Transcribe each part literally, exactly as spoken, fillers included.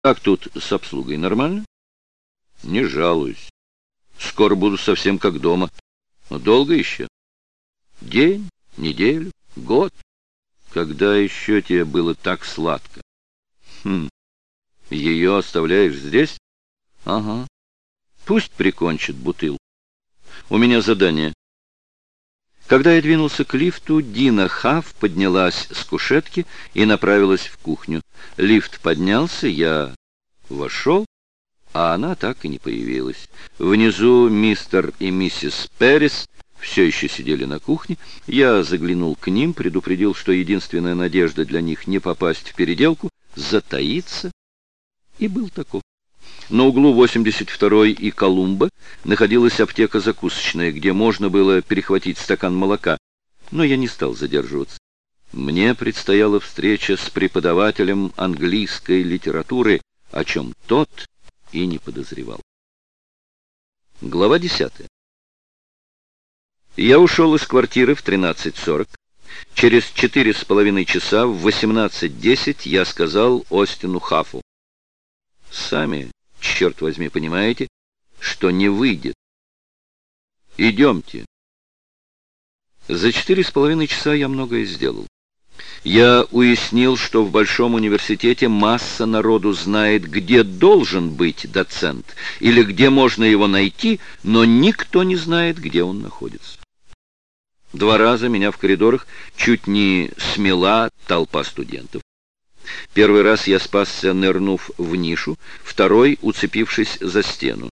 Как тут с обслугой? Нормально? Не жалуюсь. Скоро буду совсем как дома. Но долго еще? День, неделю, год? Когда еще тебе было так сладко? Хм, ее оставляешь здесь? Ага. Пусть прикончит бутылку. У меня задание. Когда я двинулся к лифту, Дина Хафф поднялась с кушетки и направилась в кухню. Лифт поднялся, я вошел, а она так и не появилась. Внизу мистер и миссис Перрис все еще сидели на кухне. Я заглянул к ним, предупредил, что единственная надежда для них не попасть в переделку — затаиться, и был таков. На углу восемьдесят второй и Колумба находилась аптека-закусочная, где можно было перехватить стакан молока, но я не стал задерживаться. Мне предстояла встреча с преподавателем английской литературы, о чем тот и не подозревал. Глава десятая. Я ушел из квартиры в тринадцать сорок. Через четыре с половиной часа в восемнадцать десять я сказал Остину Хаффу: «Сами, черт возьми, понимаете, что не выйдет. Идемте». За четыре с половиной часа я многое сделал. Я уяснил, что в Большом университете масса народу знает, где должен быть доцент, или где можно его найти, но никто не знает, где он находится. Два раза меня в коридорах чуть не смела толпа студентов. Первый раз я спасся, нырнув в нишу, второй — уцепившись за стену.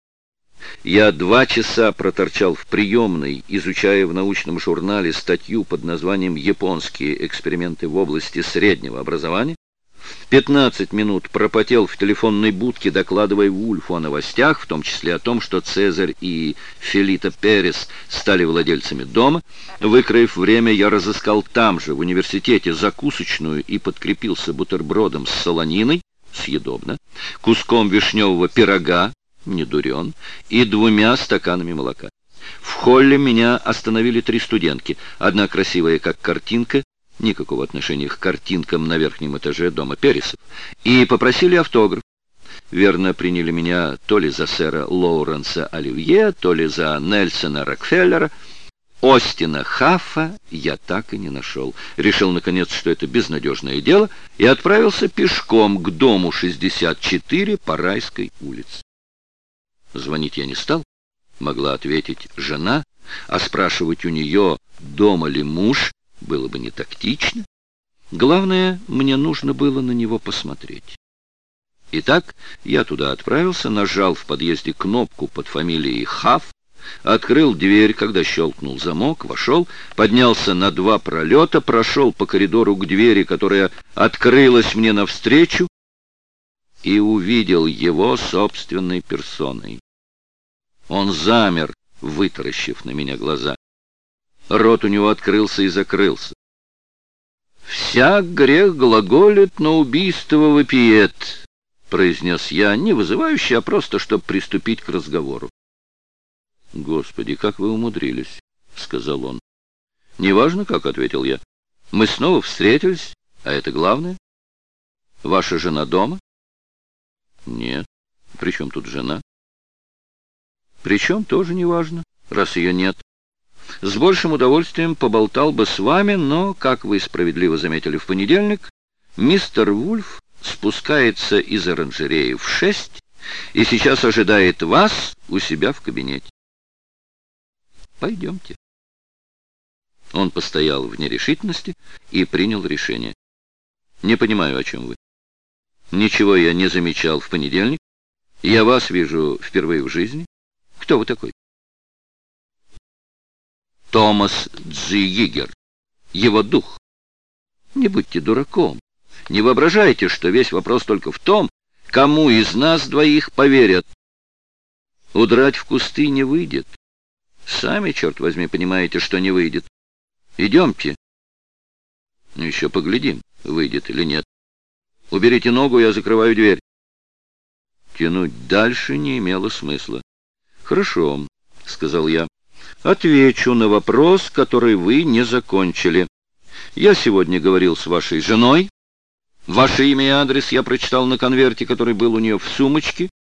Я два часа проторчал в приемной, изучая в научном журнале статью под названием «Японские эксперименты в области среднего образования». пятнадцать минут пропотел в телефонной будке, докладывая Вульфу о новостях, в том числе о том, что Цезарь и Фелита Перес стали владельцами дома. Выкроив время, я разыскал там же, в университете, закусочную и подкрепился бутербродом с солониной, съедобно, куском вишневого пирога, не дурен, и двумя стаканами молока. В холле меня остановили три студентки, одна красивая как картинка, никакого отношения к картинкам на верхнем этаже дома Пересов, и попросили автограф. Верно, приняли меня то ли за сэра Лоуренса Оливье, то ли за Нельсона Рокфеллера. Остина Хаффа я так и не нашел. Решил, наконец, что это безнадежное дело, и отправился пешком к дому шестьдесят четыре по Райской улице. Звонить я не стал, могла ответить жена, а спрашивать у нее, дома ли муж, было бы не тактично. Главное, мне нужно было на него посмотреть. Итак, я туда отправился, нажал в подъезде кнопку под фамилией Хафф, открыл дверь, когда щелкнул замок, вошел, поднялся на два пролета, прошел по коридору к двери, которая открылась мне навстречу, и увидел его собственной персоной. Он замер, вытаращив на меня глаза. Рот у него открылся и закрылся. «Всяк грех глаголит, но убийство вопиет», — произнес я, не вызывающе, а просто, чтобы приступить к разговору. «Господи, как вы умудрились», — сказал он. «Неважно как», — ответил я. «Мы снова встретились, а это главное. Ваша жена дома?» «Нет. При чем тут жена?» «Причем тоже неважно, раз ее нет. С большим удовольствием поболтал бы с вами, но, как вы справедливо заметили в понедельник, мистер Вульф спускается из оранжереи в шесть и сейчас ожидает вас у себя в кабинете. Пойдемте». Он постоял в нерешительности и принял решение. «Не понимаю, о чем вы. Ничего я не замечал в понедельник. Я вас вижу впервые в жизни. Кто вы такой?» «Томас Джигигер. Его дух. Не будьте дураком. Не воображайте, что весь вопрос только в том, кому из нас двоих поверят. Удрать в кусты не выйдет. Сами, черт возьми, понимаете, что не выйдет. Идемте. Еще поглядим, выйдет или нет. Уберите ногу, я закрываю дверь». Тянуть дальше не имело смысла. «Хорошо», — сказал я. «Отвечу на вопрос, который вы не закончили. Я сегодня говорил с вашей женой. Ваше имя и адрес я прочитал на конверте, который был у нее в сумочке,